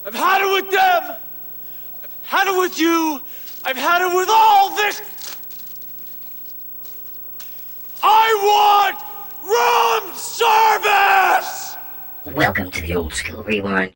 I've had it with them. I've had it with you. I've had it with all this. I want room service! Welcome to the Old School Rewind.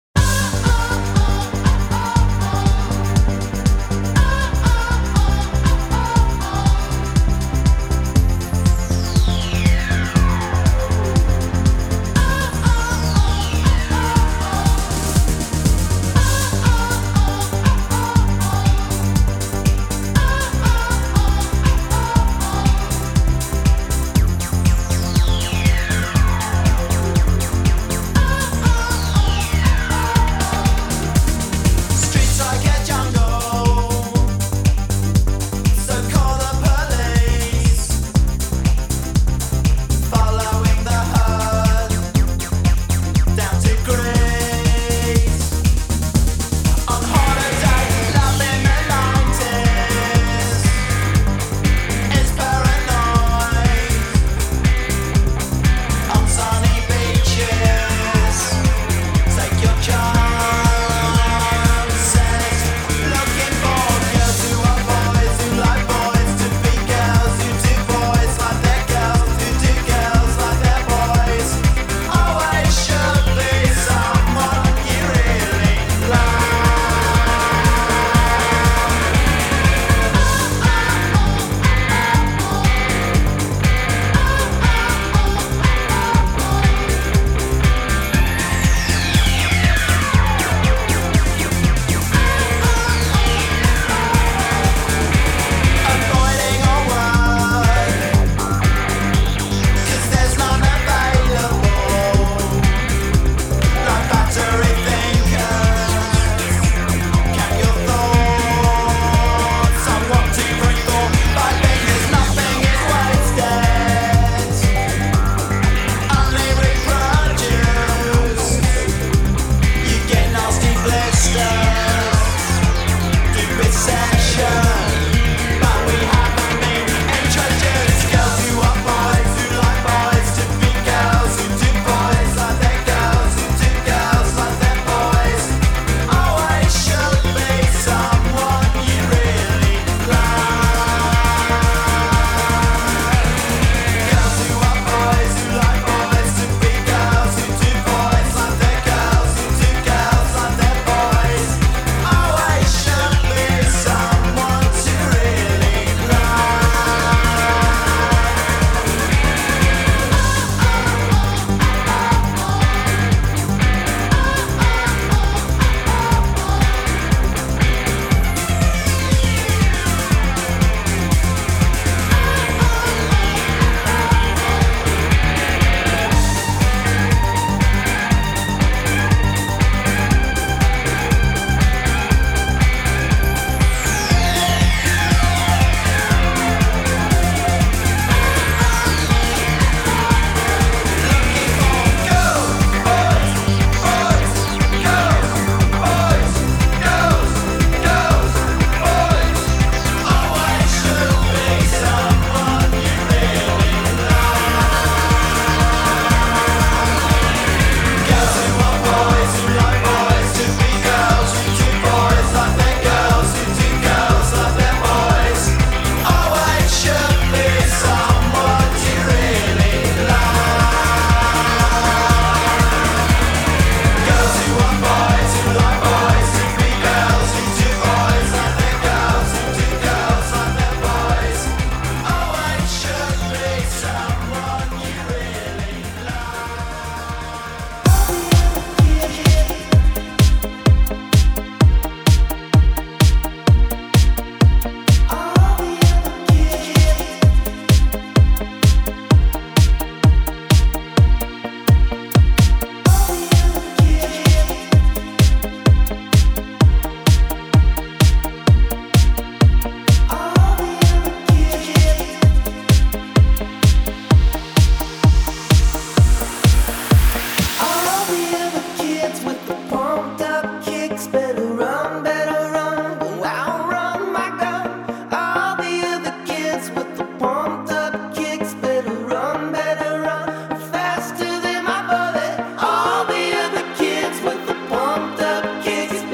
Kicks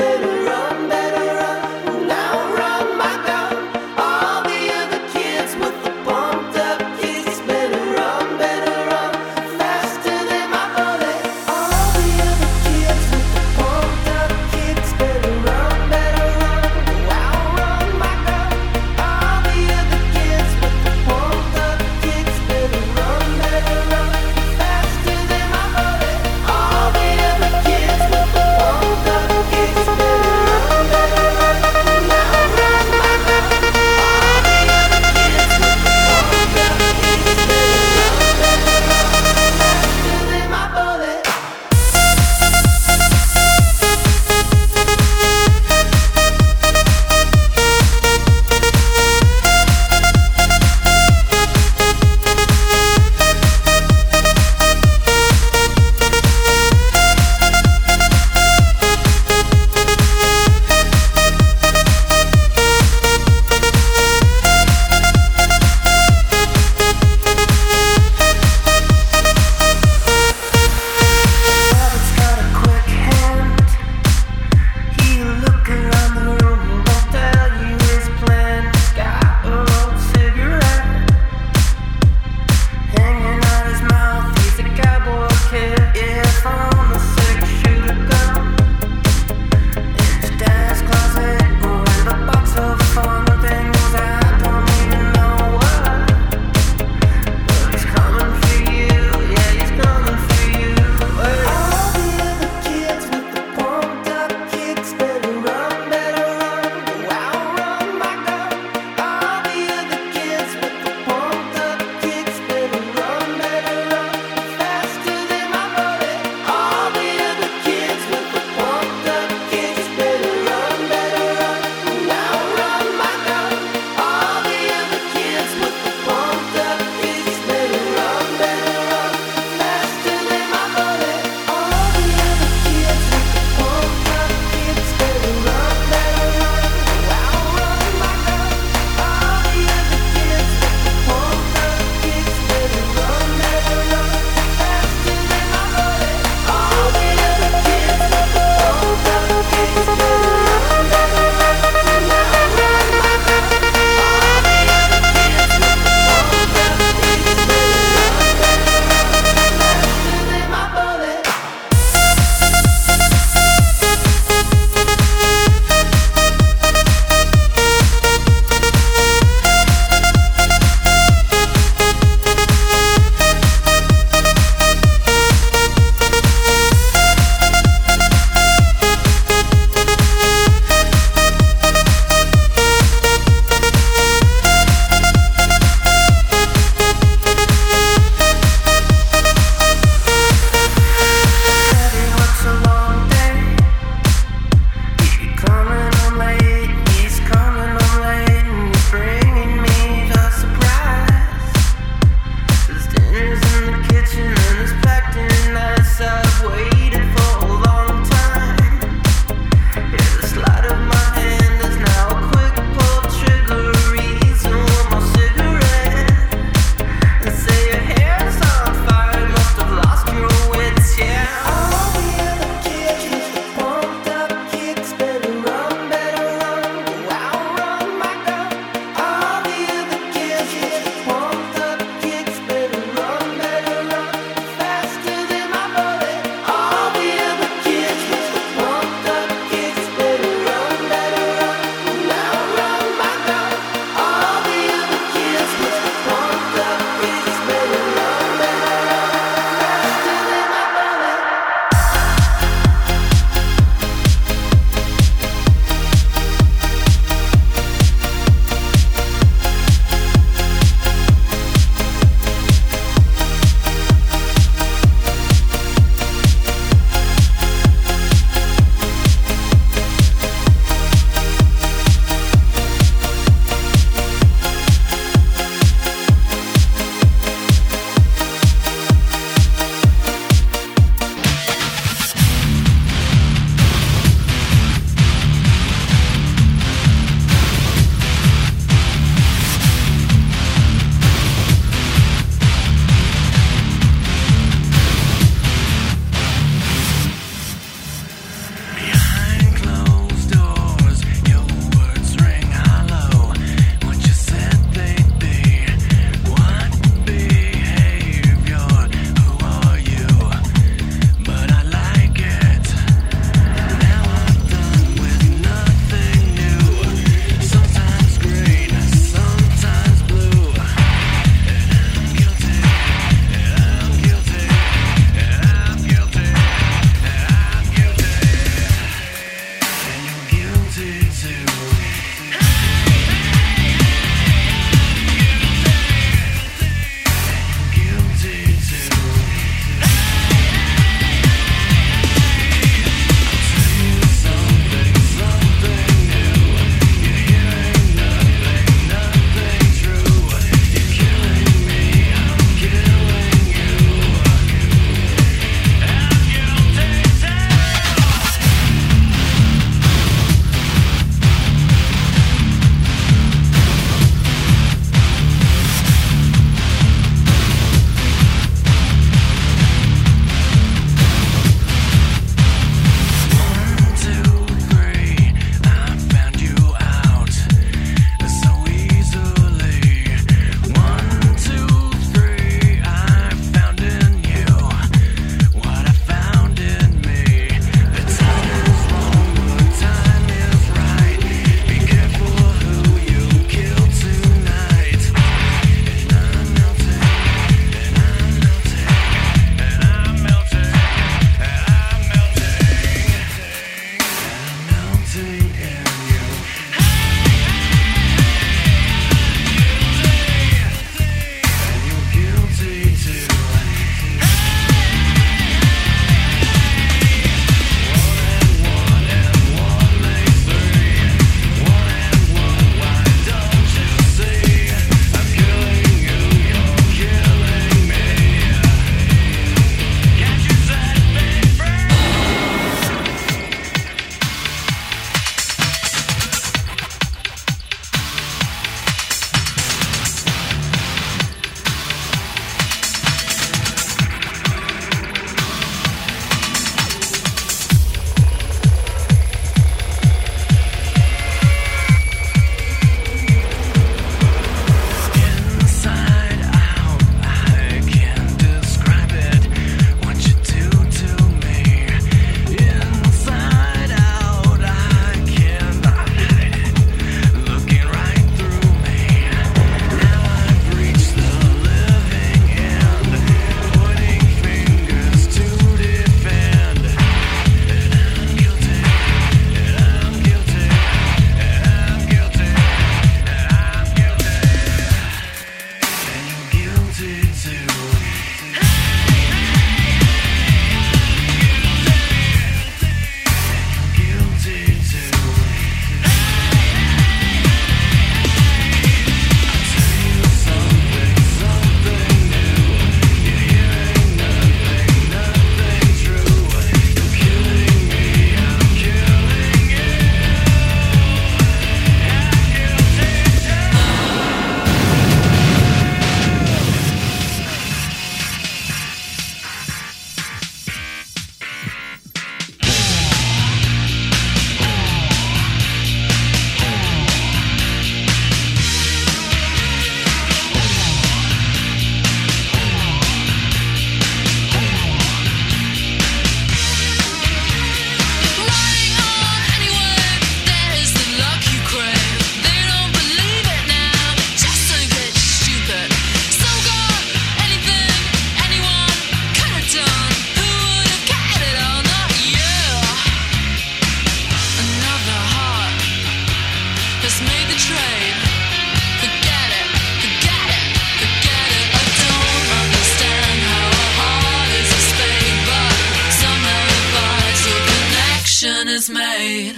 is made.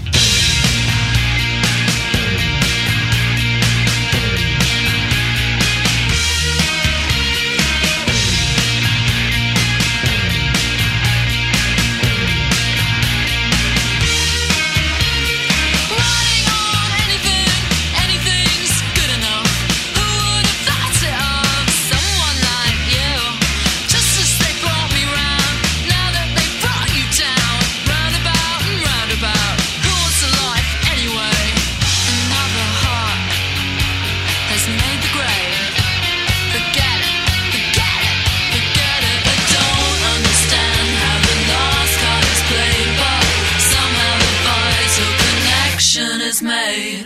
Made.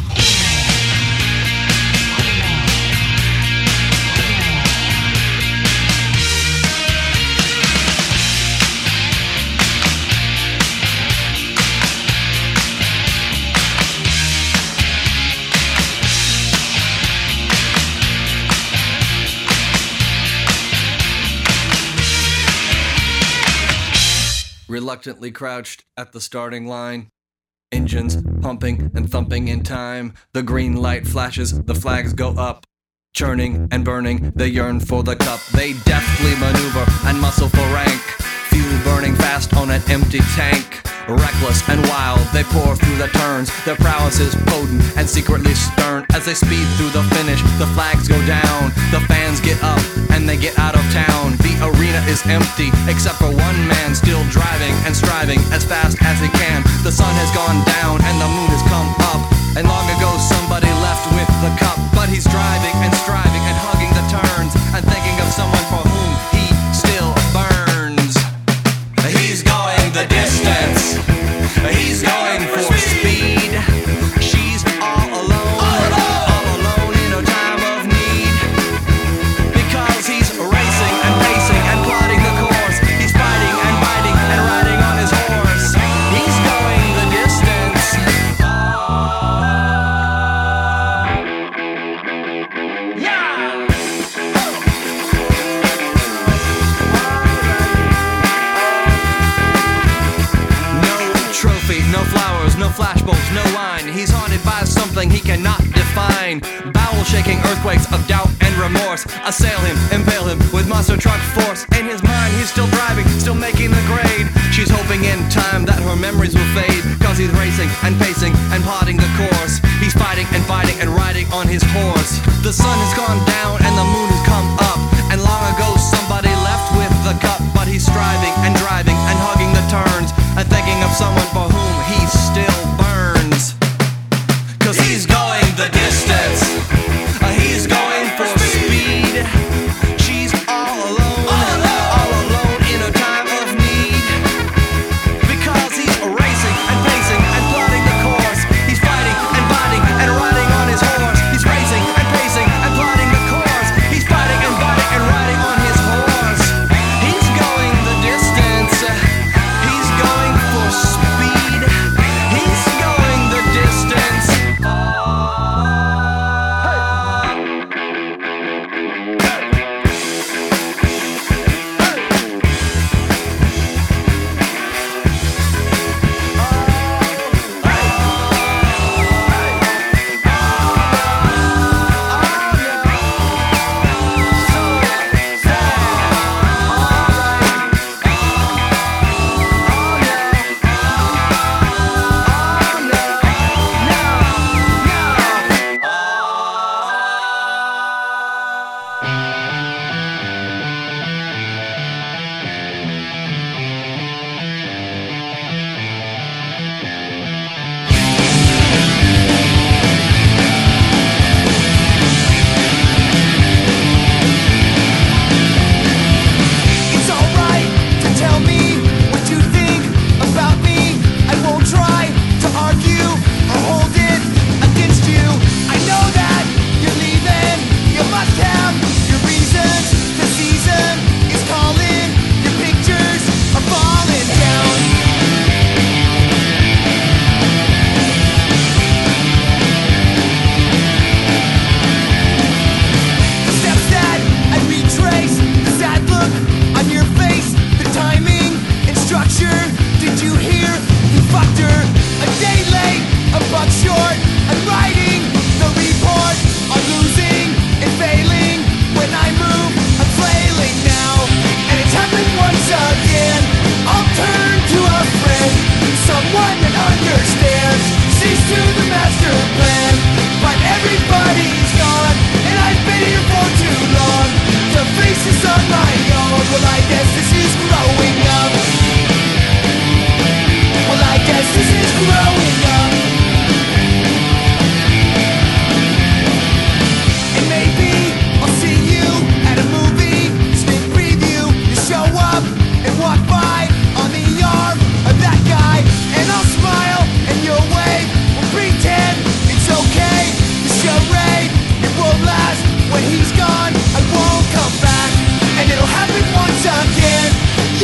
Reluctantly crouched at the starting line. Engines pumping and thumping in time. The green light flashes, the flags go up. Churning and burning, they yearn for the cup. They deftly maneuver and muscle for rank. Fuel burning fast on an empty tank. Reckless and wild, they pour through the turns. Their prowess is potent and secretly stern. As they speed through the finish, the flags go down. The fans get up and they get out of town. The arena is empty, except for one man still driving and striving as fast as he can. The sun has gone down and the moon has come up. And long ago somebody left with the cup. But he's driving and striving and hugging the turns and thinking of someone for whom he still burns. He's going the distance. He's going for speed. She's all alone in her time of need. Because he's racing and pacing and plotting the course. He's fighting and biting and riding on his horse. He's going the distance. no flowers, no flashbulbs, no wine. He's haunted by something he cannot define. Bowel-shaking earthquakes of doubt and remorse assail him, impale him with monster truck force. In his mind he's still driving, still making the grade. She's hoping in time that her memories will fade, cause he's racing and pacing and plotting the course. He's fighting and fighting and riding on his horse. The sun has gone down and the moon has come up, and long ago somebody left with the cup. But he's striving and driving and hugging the turns and thinking of someone for whom he still burns. Cause he's going the distance, he's going for speed. She's all alone in a time of need. Because he's racing and pacing and plotting the course. He's fighting and fighting and riding on his horse. He's racing and pacing and plotting the course. He's fighting and fighting and riding on his horse. He's going the distance, he's going for speed. He's going the distance. It's alright to tell me what you think about me. I won't try to argue or hold it against you. I know that you're leaving, you must have your reasons. The season is calling, your pictures are falling down. The steps that I retrace, the sad look on your face, the timing and structure. Did you hear? You fucked her. A day late, a buck short. I'm writing the report on losing and failing. When I move, I'm flailing now, and it's happened once again. I'll turn to a friend, someone that understands, sees to the master plan. But everybody's gone, and I've been here for too long to face this on my own. Well, I guess this is growing up. Well, I guess this is growing up. And maybe I'll see you at a movie sneak preview. You show up and walk by on the arm of that guy, and I'll smile and you'll wave. We'll pretend it's okay. The charade, it won't last. When he's gone, I won't come back, and it'll happen once again.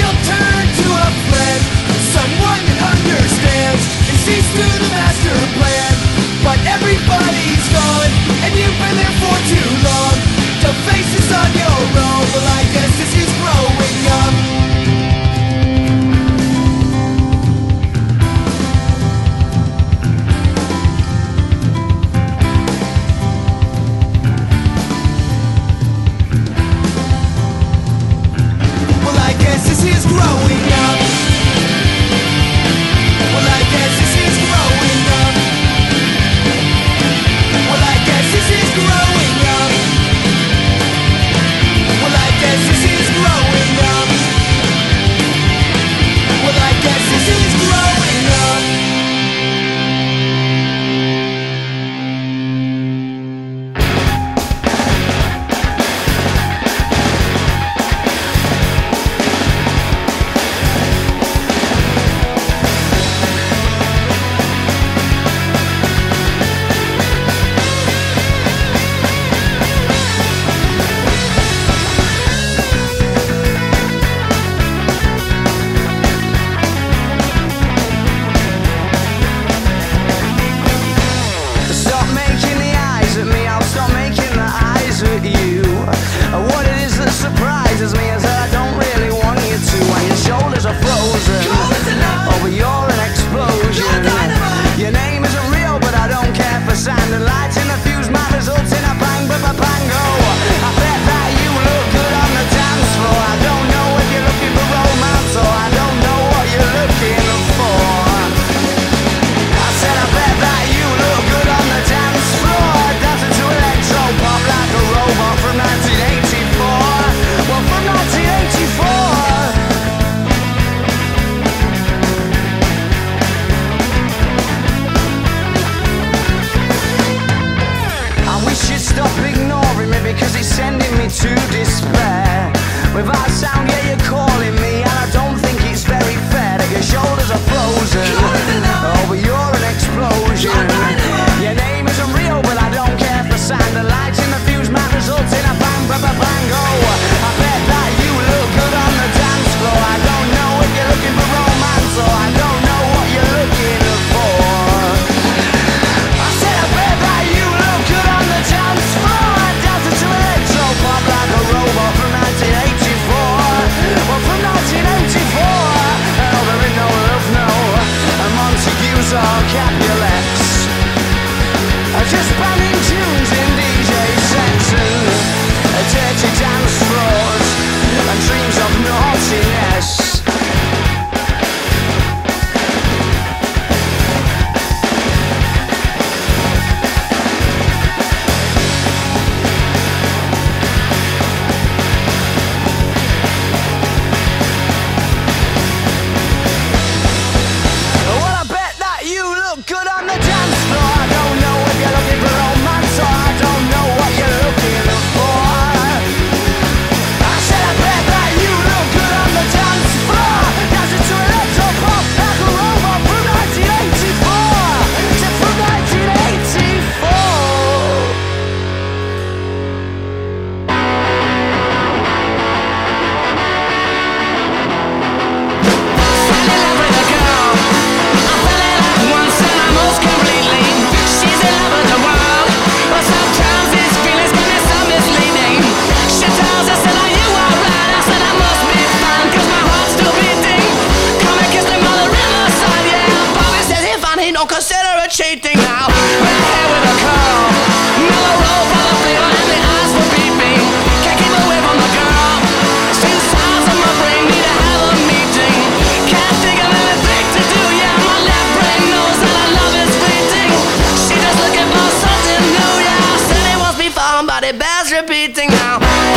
he don't consider it cheating now. Red hair with a curl, mellow roll full of flavor, and the eyes for peeping. Can't keep away from the girl. She sounds in my brain, need to have a meeting. Can't think of anything to do, yeah, my left brain knows that our love is fleeting. She just looking for something new, yeah. Said it wants me found, but it bears repeating now.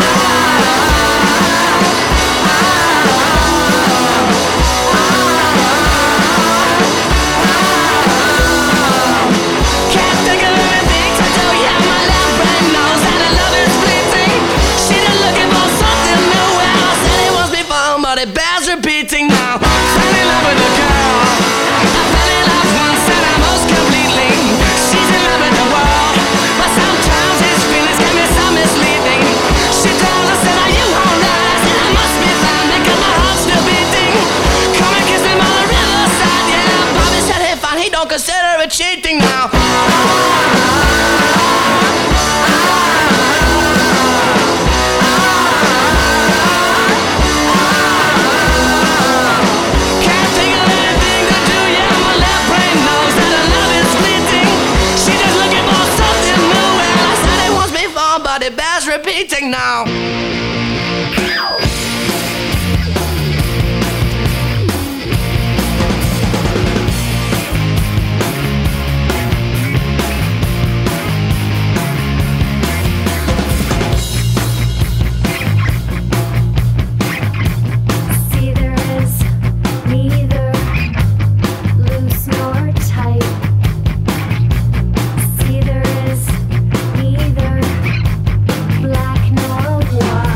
Can't think of anything to do, yeah, my left brain knows that our love is fleeting. She just looking for something new, yeah. Said it wants me found, but it bears repeating now. Fell in love with a girl. I fell in love once and I most completely. She's in love with the world, but sometimes his feelings can be so misleading. She told us that you won't last, and I must be found because my heart's still beating. Come and kiss him on the riverside, yeah. Bobby said he fine, he don't consider it cheating now. Can't think of anything to do, yeah, my left brain knows that our love is fleeting. She just looking for something new, and I said it wants me found, but it bears repeating now. See, there is neither loose nor tight. See, there is neither black nor white.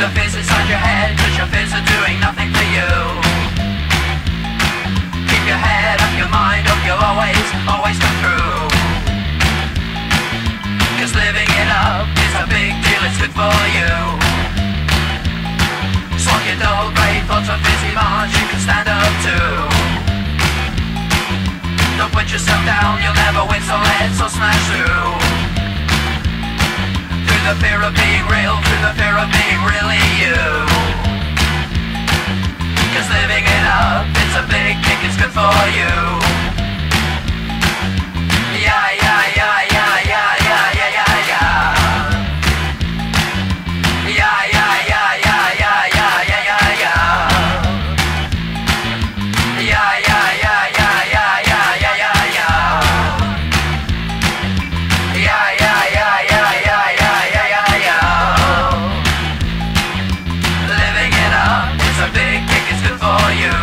the fears inside your head, 'cause your fears are doing nothing for you. Keep your head up, your mind up, you'll always come through. 'Cause living it up is a big deal, it's good for you. Swap your dull grey thoughts of busy march you can stand up to. Don't put yourself down, you'll never win, so let's all smash through. Through the fear of being real, through the fear of being really you. 'Cause living it up, it's a big kick, it's good for you. Yeah, yeah, yeah, yeah, yeah, yeah, yeah, yeah, yeah. Yeah, yeah, yeah, yeah, yeah, yeah, yeah, yeah, yeah. Yeah, yeah, yeah, yeah, yeah, yeah, yeah, yeah, yeah. Yeah, yeah, yeah, yeah, yeah, yeah, yeah, yeah, yeah. Living it up, it's a big kick, it's good for you.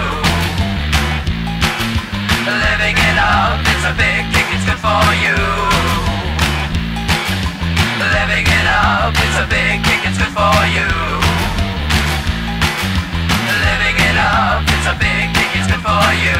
Living it up, it's a big kick, it's good for you. Living it up, it's a big kick, it's good for you. Living it up, it's a big kick, it's good for you.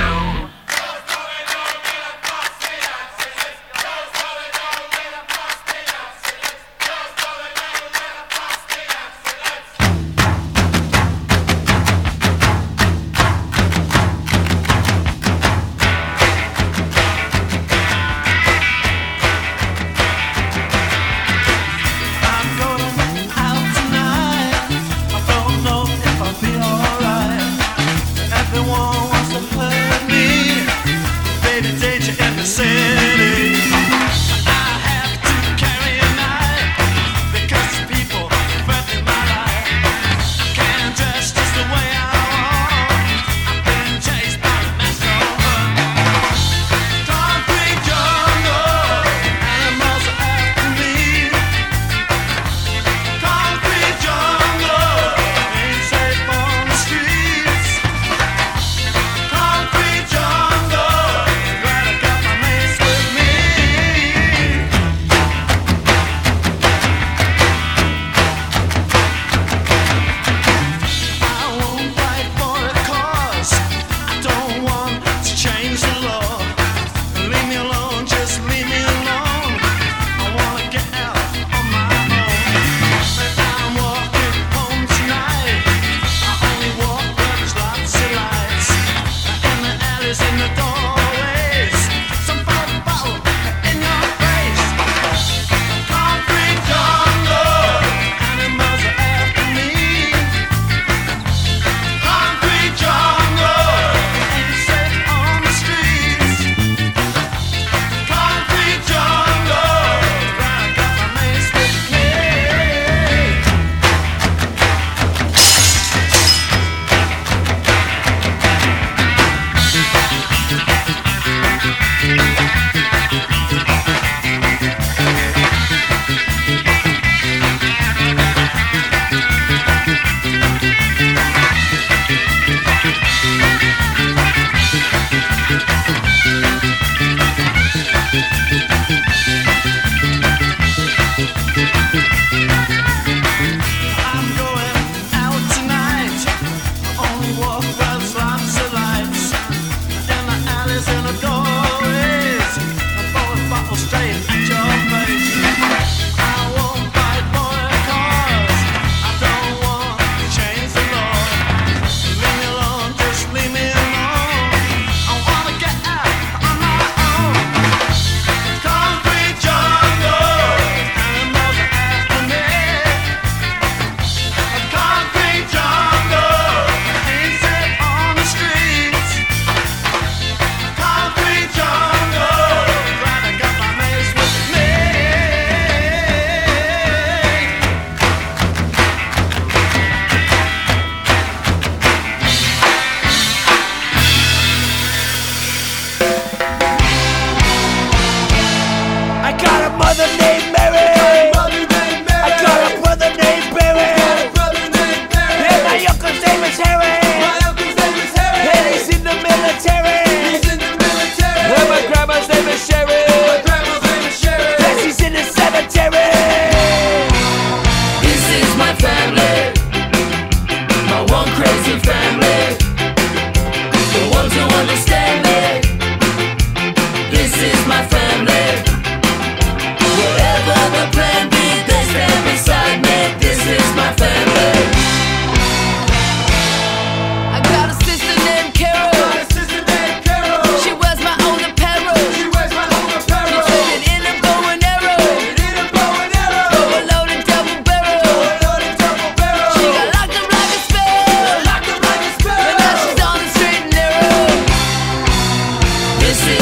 I'm going out tonight. I don't know if I'll be alright. Everyone wants to hurt me. Baby, danger in the city. I have to carry a knife because people threaten my life. I can't dress just the way I want. I've been chased by the master. Concrete jungle, animals are after me. Concrete jungle, ain't safe on the streets. Concrete jungle, glad I got my mates with me. I won't fight for a cause. I don't want to change the law. Leave me alone, just leave me alone. I wanna get out on my own. I'm walking home tonight. I only walk where there's lots of lights. In the alleys, in the doorways. Some bottle in your face. Concrete jungle, animals are after me. Concrete jungle, ain't safe on the streets. Concrete jungle, glad I got my mates with me. I'm going out tonight. Only walk where there's lots of lights. In the alleys, in the doorways. I'm throwing bottles straight at your face. I won't fight for a cause. I don't want to change the law. Leave me alone, just leave me alone. I wanna get out on my own. Concrete jungle, animals are after me. A concrete jungle, ain't safe on the streets. Concrete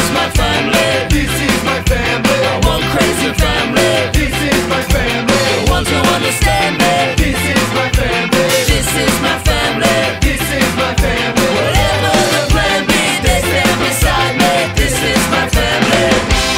is my family. This is my family. One crazy family. This is my family. The ones who understand me. This is my family. This is my family. This is my family. Whatever the plan be, they stand beside me. This is my family.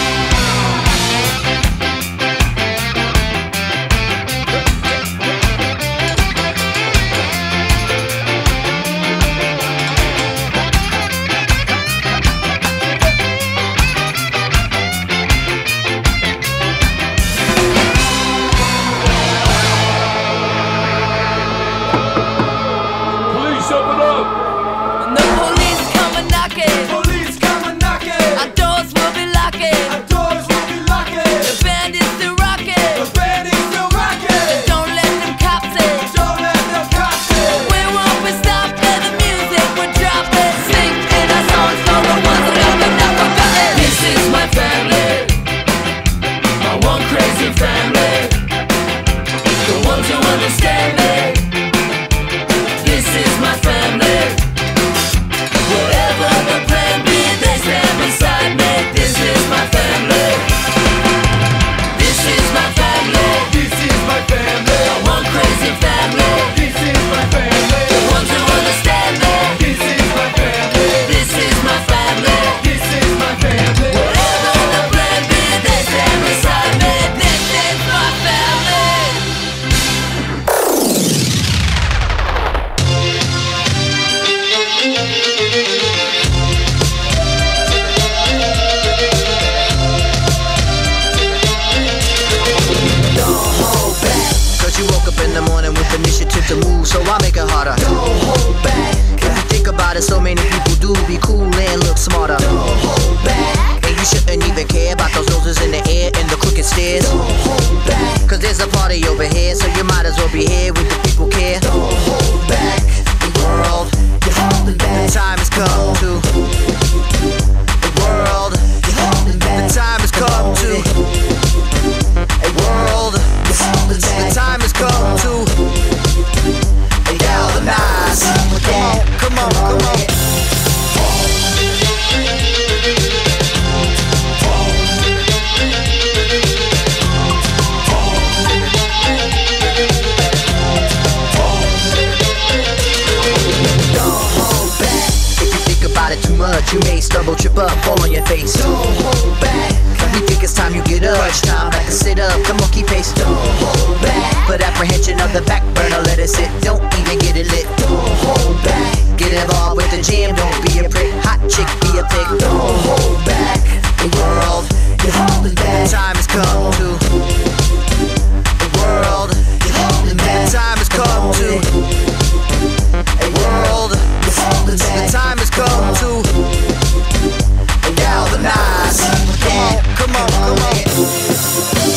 Police, open up! When the police come a knocking, Police come a knocking. our doors will be locking. Our doors will be locking. The band is still rocking. The band is still rocking. Don't let them cops in. Don't let them cops in. We won't be stopped and the music will drop it. Sing in our songs for the ones that have been not forgotten. This is my family. My one crazy family. The ones who understand me. This is my family. Whatever the plan be, they stand beside me. This is my family. This is my family. This is my family. My one crazy family. This is my family. The ones who understand me. This is my family. This is my family. This is my family. Whatever the plan be, they stand beside me. This is my family. Cause you woke up in the morning with initiative to move, so I make it harder. Don't hold back. If you think about it, so many people do be cool and look smarter. Don't hold back. And you shouldn't even care about those noses in the air and the crooked stairs. Don't hold back. Cause there's a party over here, so you might as well be here with the people care. Don't hold back. The world, you're holding back. The time has come to. The world, you're holding back. The time has come to. A world, the time has come to galvanize. Come on, come on. If you think about it too much, you may stumble, trip up, fall on your face. Don't hold back. We think it's time you get up. Crunch time, back and sit up. Come on, keep pace. Don't hold back. Put apprehension on the back burner, let it sit. Don't even get it lit. Don't hold back. Get involved with the jam. Don't be a prick. Hot chick, be a pig. Don't hold back. The world, you're holding back. The time has come to. The world, you're holding back. The time has come to. A world, you're holding back. The time has come to. Galvanize. Come on, come on.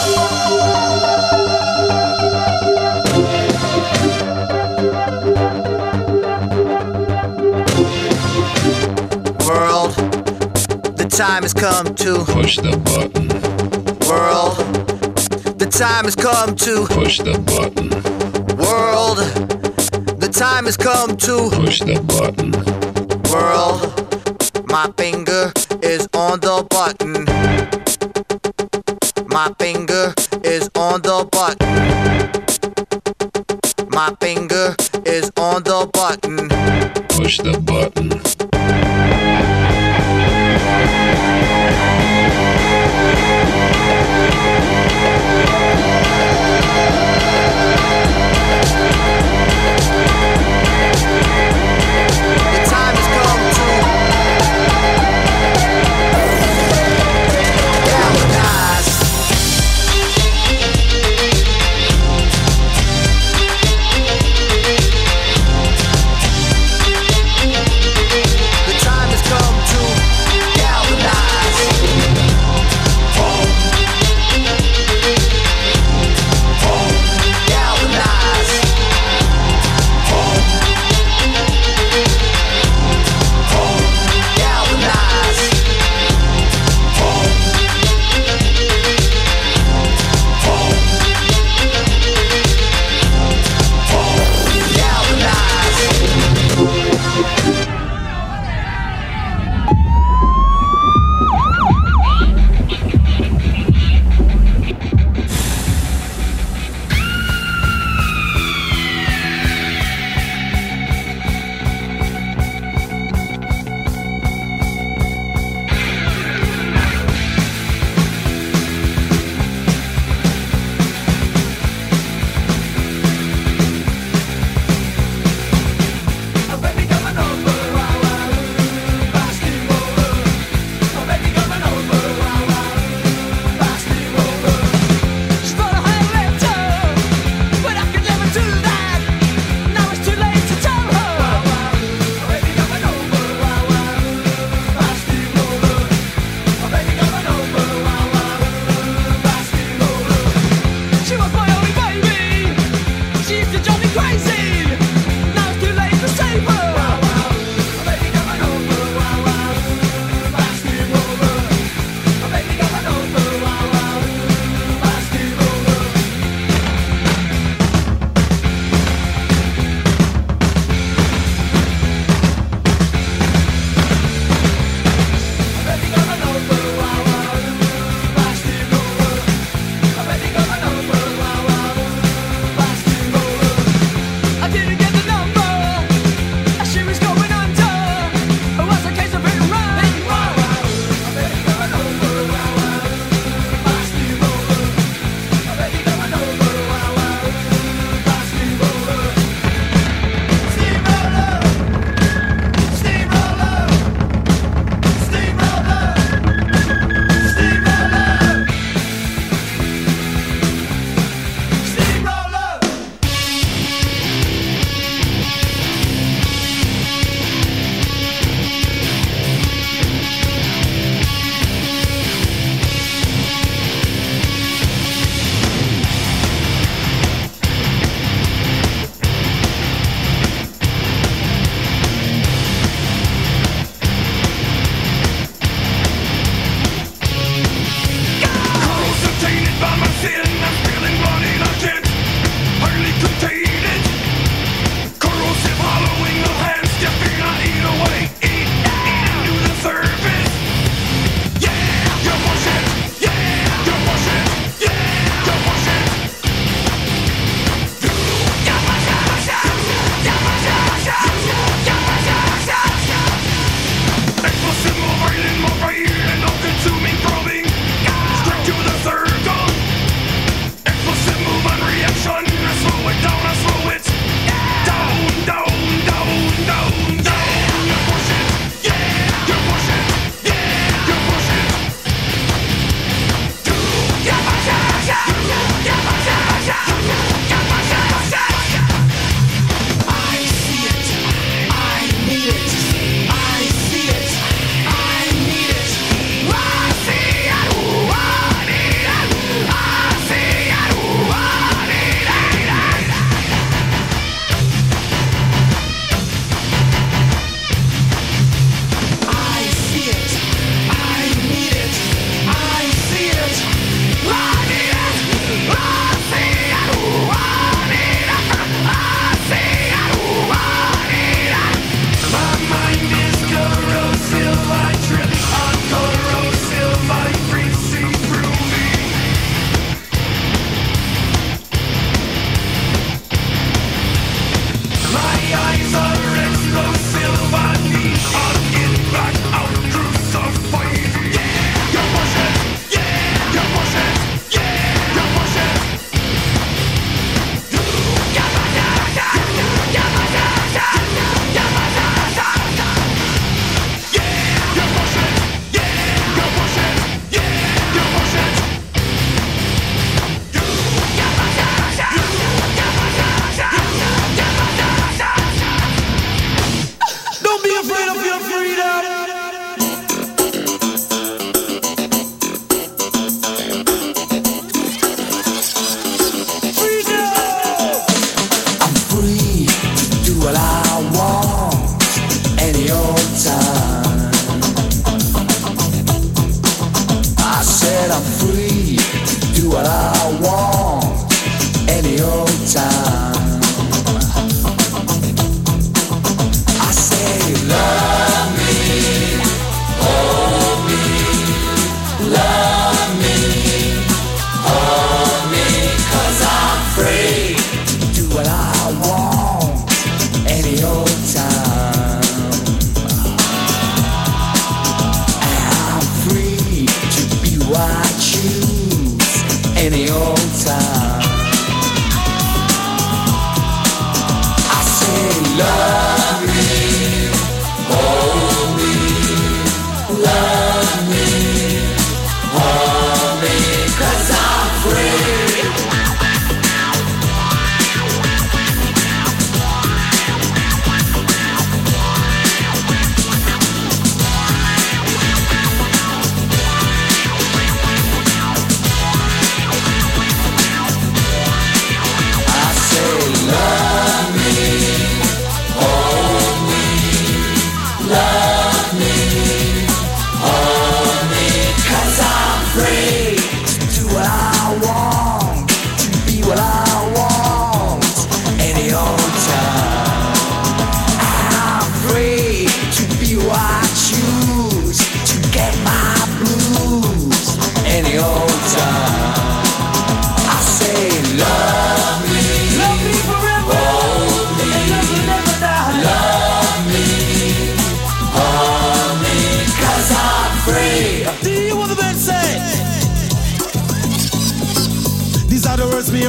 World, the time has come to Push the button. world. The time has come to Push the button. world. The time has come to Push the button. world. My finger is on the button. My finger is on the button. My finger is on the button. Push the button. The time has come to galvanize. The time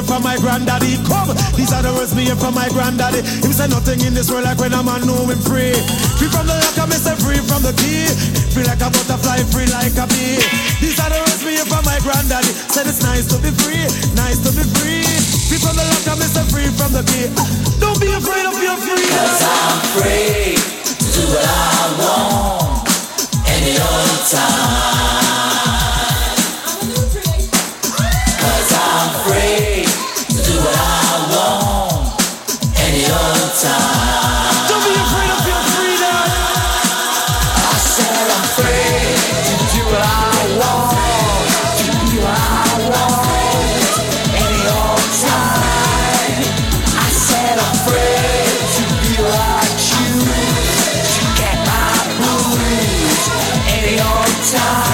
from my granddaddy. Come, these are the words me hear from my granddaddy. Him say nothing in this world like when a man know him free. Free from the lock, I miss free from the key. Free like a butterfly, free like a bee. These are the words me hear from my granddaddy. Said it's nice to be free, nice to be free. Free from the lock, I miss free from the key. Don't be afraid of your free. 'Cause I'm free to do what I want any old time. 'Cause I'm free to do what I want any old time. Don't be afraid of your freedom. I said I'm free to do what I want, to do what I want any old time. I said I'm free to be what I choose, to get my blues any old time.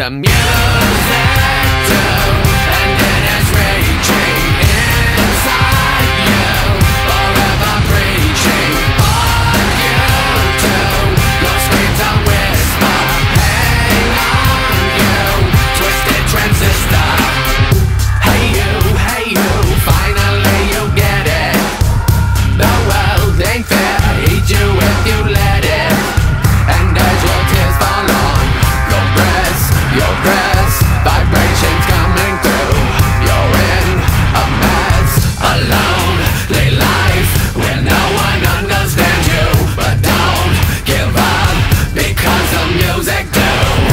the music do, and it is raging inside you, forever preaching on you do. Your screams are whisper, hang on you, twisted transistor. Hey you, finally you get it. The world ain't fair, hate you if you let it. And as your tears fall on your breast, vibrations coming through. You're in a mess, a lonely life where no one understands you. But don't give up, because the music do.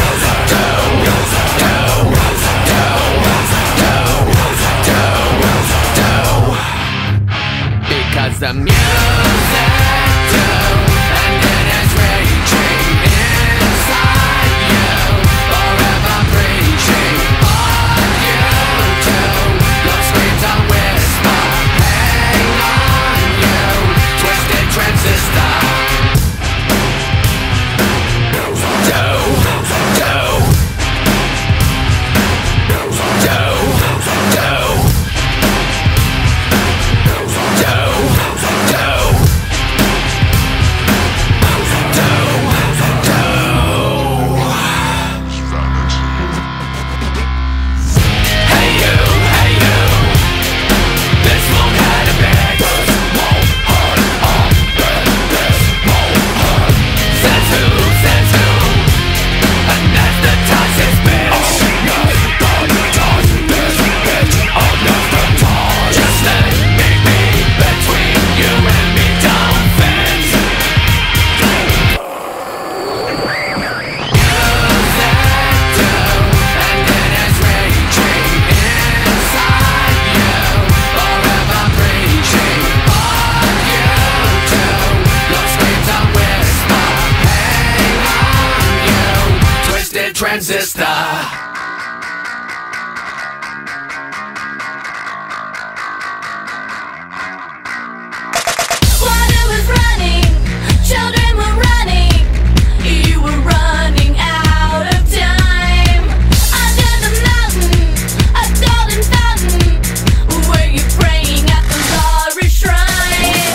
Because the music do, and it is raging inside you, forever preaching on you too. Your screams are whisper, hang on you, twisted transistor. Transistor. Water was running, children were running, you were running out of time. Under the mountain, a golden fountain, were you praying at the glory shrine?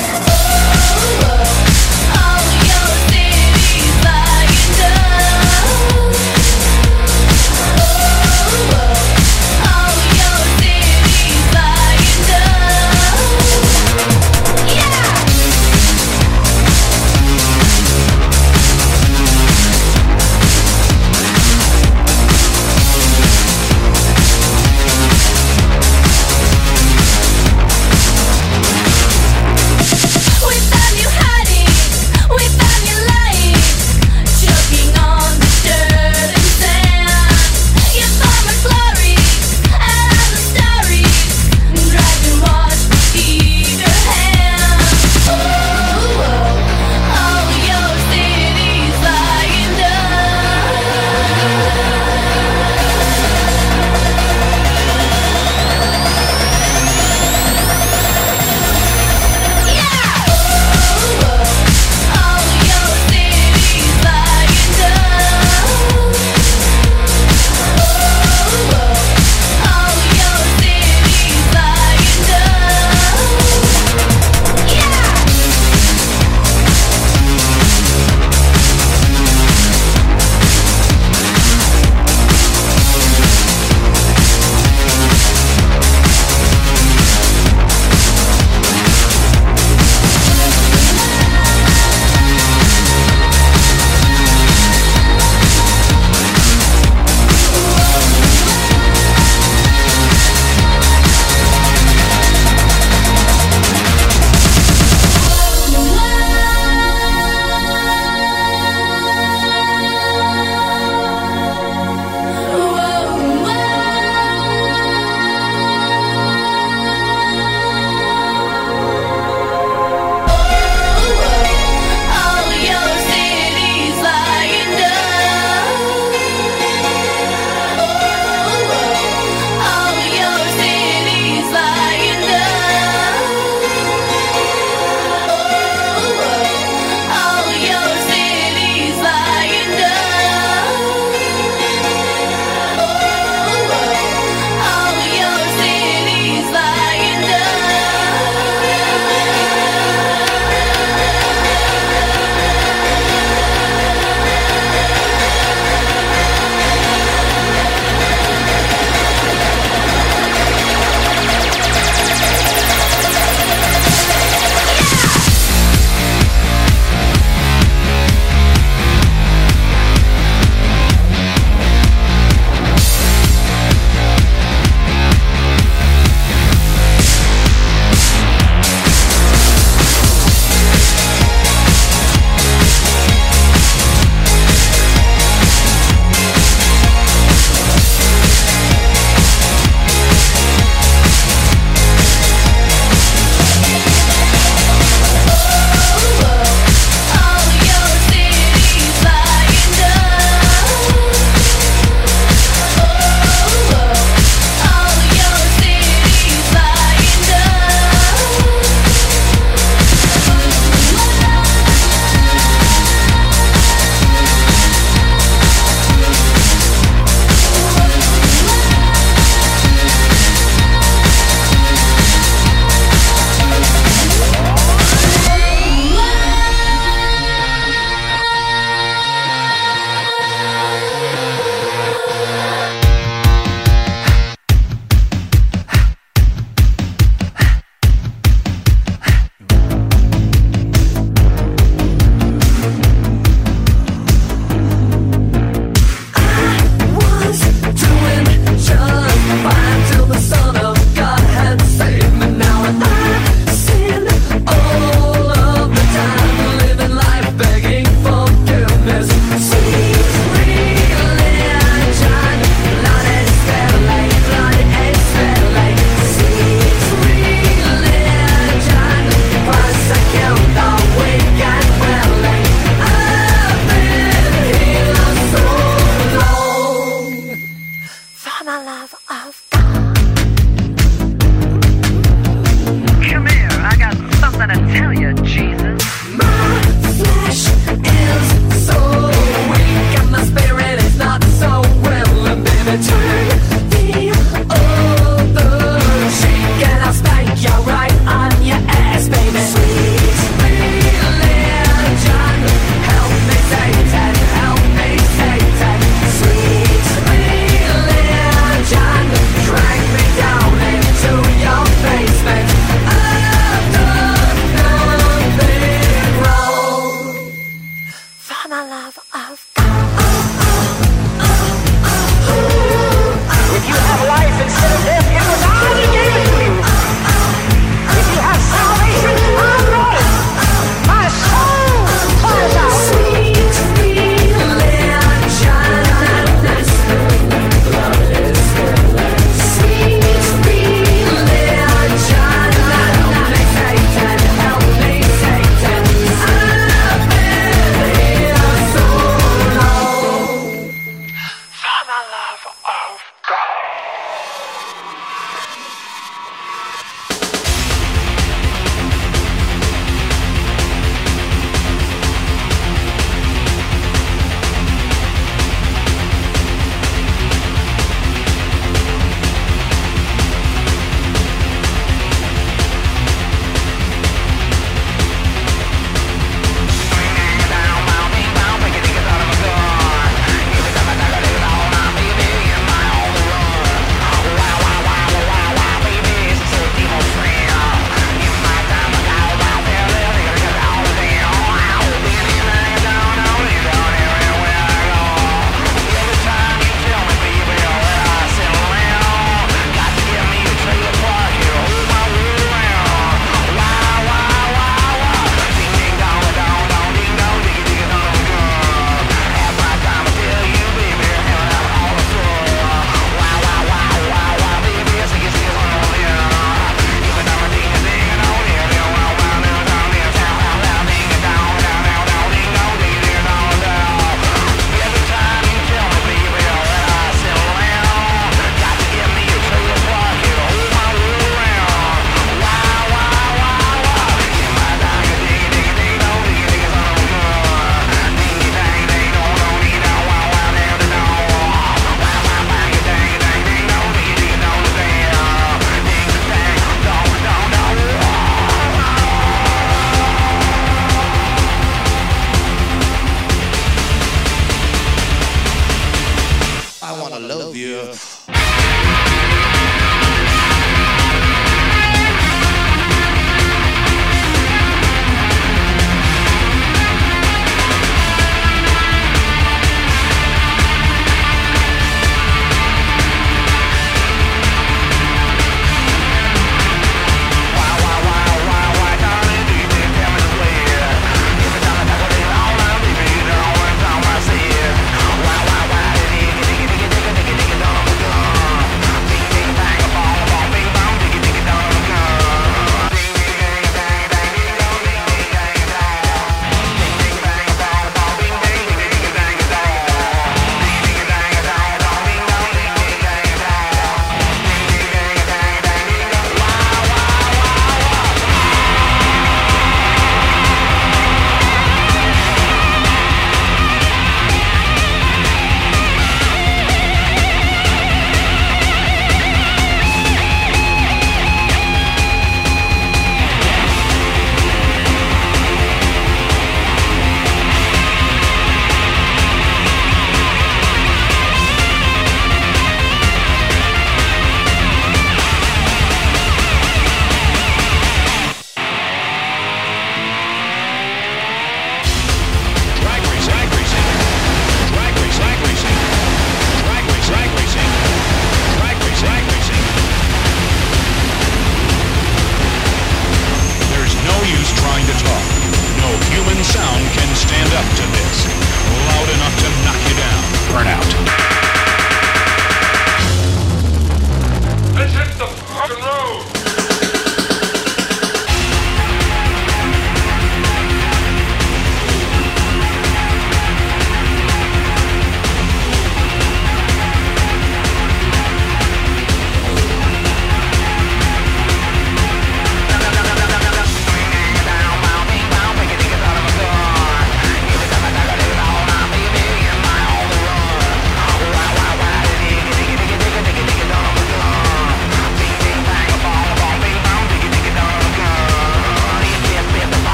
All your cities lying down.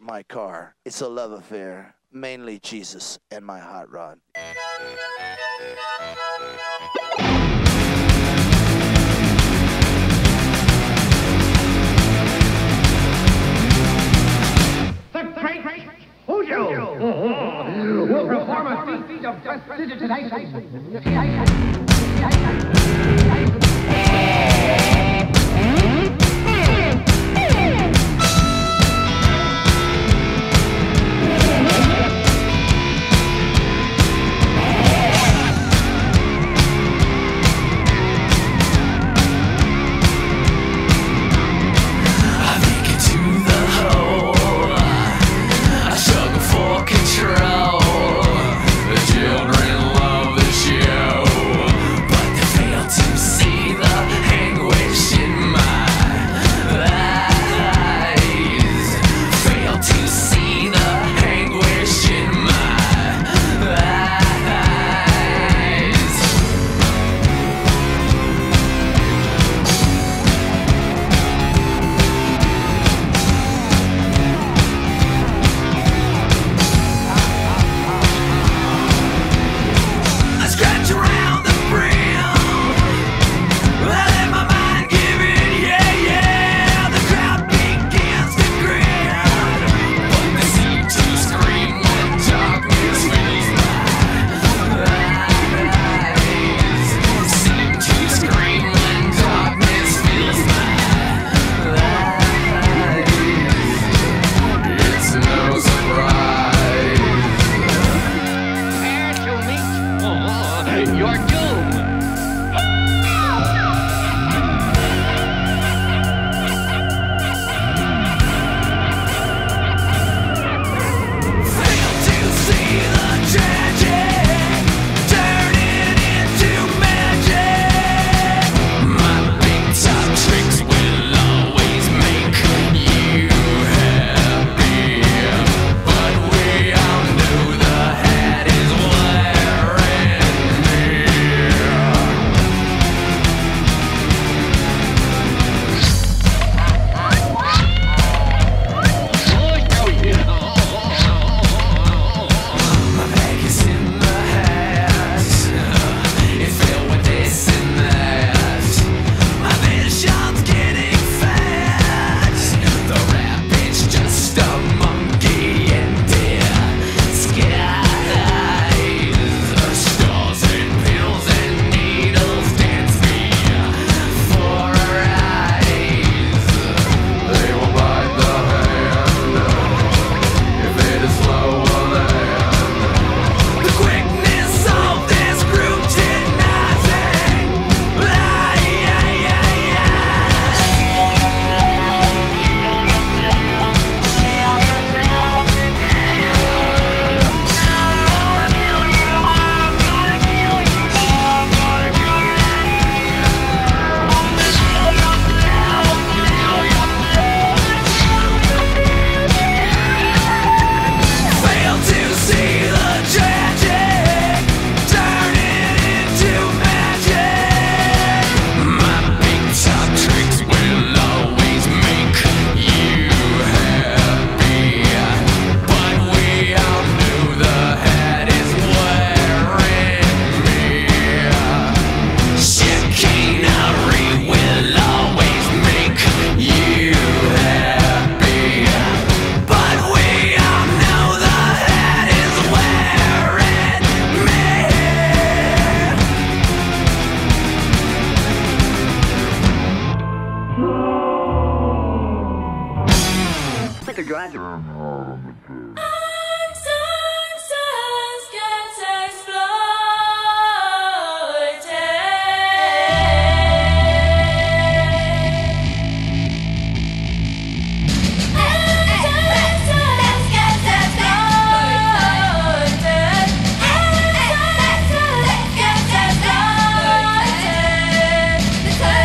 my car. It's a love affair, mainly Jesus and my hot rod. The great Hojo will perform a feat of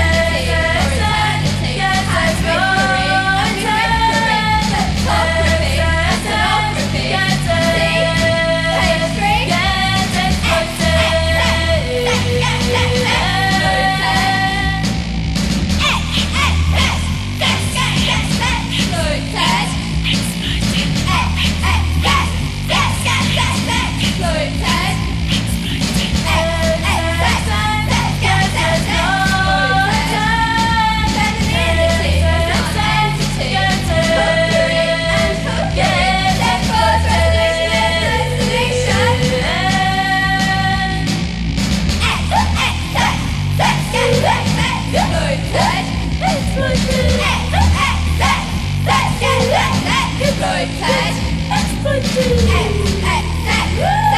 Get Exploited.